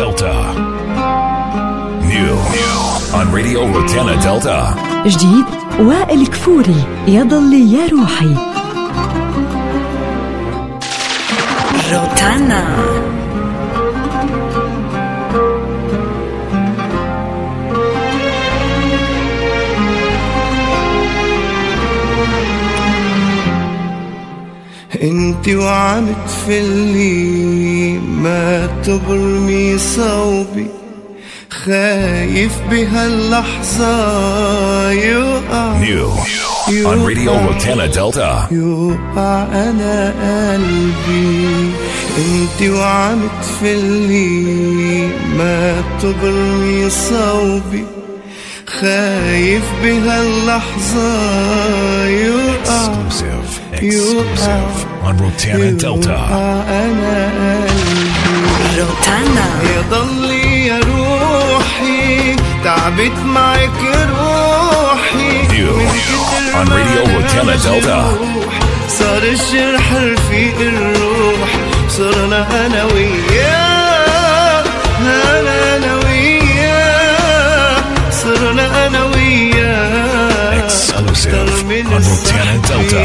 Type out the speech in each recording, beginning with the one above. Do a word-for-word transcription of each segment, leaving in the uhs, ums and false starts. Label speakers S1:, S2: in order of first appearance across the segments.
S1: Delta. New on Radio Rotana Delta.
S2: جديد وائل كفوري يضل يا روحي.
S3: روتانا.
S4: انتي وعم تفلي ما تبرمي صوبي، خايف بهاللحظة يوقع
S1: on Radio Rotana Delta.
S4: يوقع أنا قلبي. انتي وعم تفلي ما تبرمي صوبي، خايف بهاللحظة يوقع
S1: Exclusive on Rotana Delta.
S4: أنا قلبي
S3: روتانا.
S4: يضلي يا روحي تعبت معك روحي
S1: New on Radio Rotana Delta.
S4: صار الجرح رفيق الروح، صرنا أنا وياه أنا أنا وياه صرنا أنا وياه
S1: Exclusive on Rotana Delta.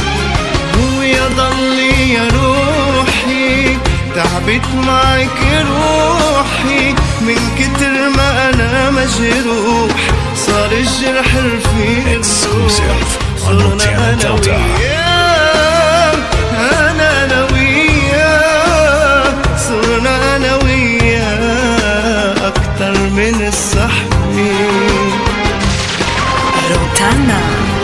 S4: ويضلي يا روحي تعبت معك روحي، من كتر ما أنا مجروح صار الجرح رفيق الروح، صرنا أنا وياه أنا أنا وياه صرنا أنا وياه أكتر من الصحبة.
S3: روتانا.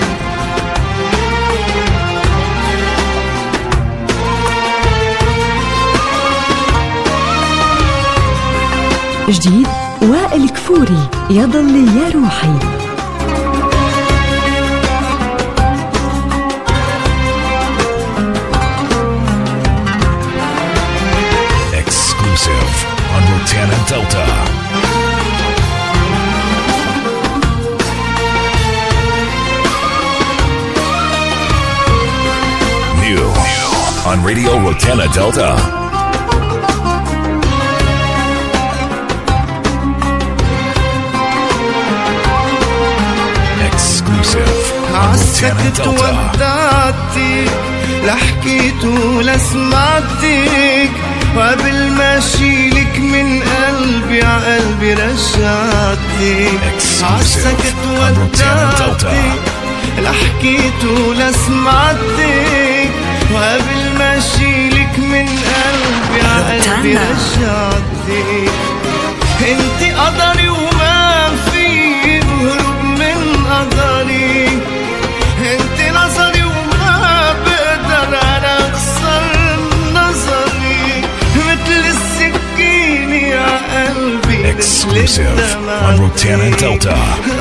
S2: جديد وائل كفوري يضل يا روحي.
S1: Exclusive on Rotana Delta. New on Radio Rotana Delta.
S4: عالسكت ودعتك لحكيت ولسمعتك، وقبل ما شيلك من قلبي عقلبي رجعتك. عالسكت ودعتك لحكيت ولسمعتك، وقبل ما شيلك من قلبي عقلبي رجعتك. انتي قدري وما في هروب من قدري، انتي نظري وما بقدر انا اخسر نظري، مثل السكين يا قلبي.
S1: Exclusive on Rotana Delta.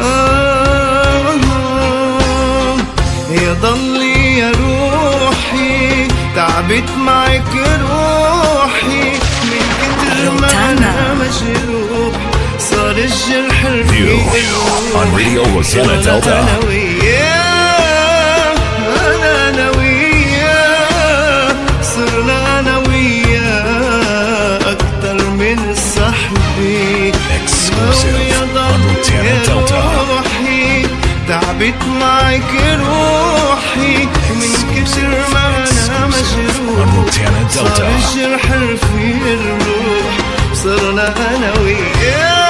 S4: يضلي يا روحي تعبت معك روحي، من كتر ما انا مجروح صار الجرح رفيق
S1: on Radio Rotana Delta.
S4: أنا وياه أنا أنا وياه صرنا أنا وياه أكتر من صحبي.
S1: Exclusive on Rotana Delta.
S4: روحي تعبت معك روحي، من كتر ما أنا مجروح صار الجرح رفيق الروح، صرنا أنا وياه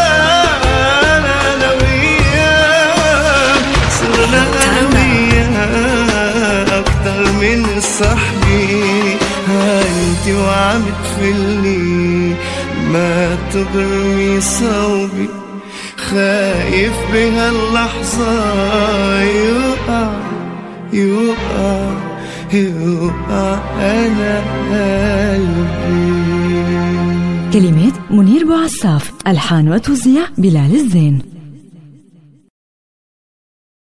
S4: أكتر من صاحبي. انتي وعم تفلي ما تبرمي صوبي، خايف بهاللحظة يوقع يوقع يوقع أنا قلبي.
S2: كلمات منير بوعصاف، ألحان وتوزيع بلال الزين.